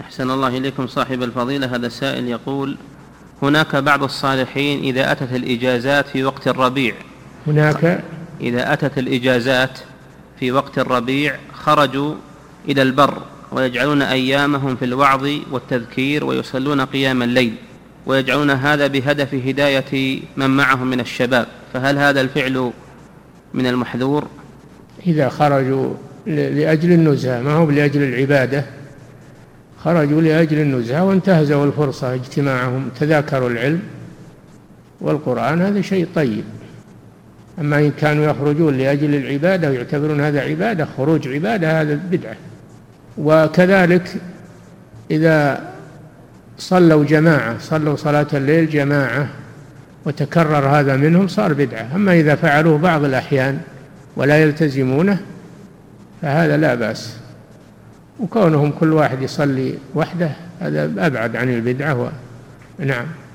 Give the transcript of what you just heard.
أحسن الله إليكم صاحب الفضيلة. هذا السائل يقول: هناك بعض الصالحين إذا أتت الإجازات في وقت الربيع إذا أتت الإجازات في وقت الربيع خرجوا إلى البر ويجعلون أيامهم في الوعظ والتذكير ويصلون قيام الليل، ويجعلون هذا بهدف هداية من معهم من الشباب، فهل هذا الفعل من المحذور؟ إذا خرجوا لأجل النزهة ما هو لأجل العبادة، خرجوا لأجل النزهة وانتهزوا الفرصة اجتماعهم تذاكروا العلم والقرآن، هذا شيء طيب. أما إن كانوا يخرجون لأجل العبادة ويعتبرون هذا عبادة، خروج عبادة، هذا بدعة. وكذلك إذا صلوا جماعة، صلوا صلاة الليل جماعة وتكرر هذا منهم صار بدعة. أما إذا فعلوه بعض الأحيان ولا يلتزمونه فهذا لا بأس، وكونهم كل واحد يصلي وحده هذا أبعد عن البدعة. نعم.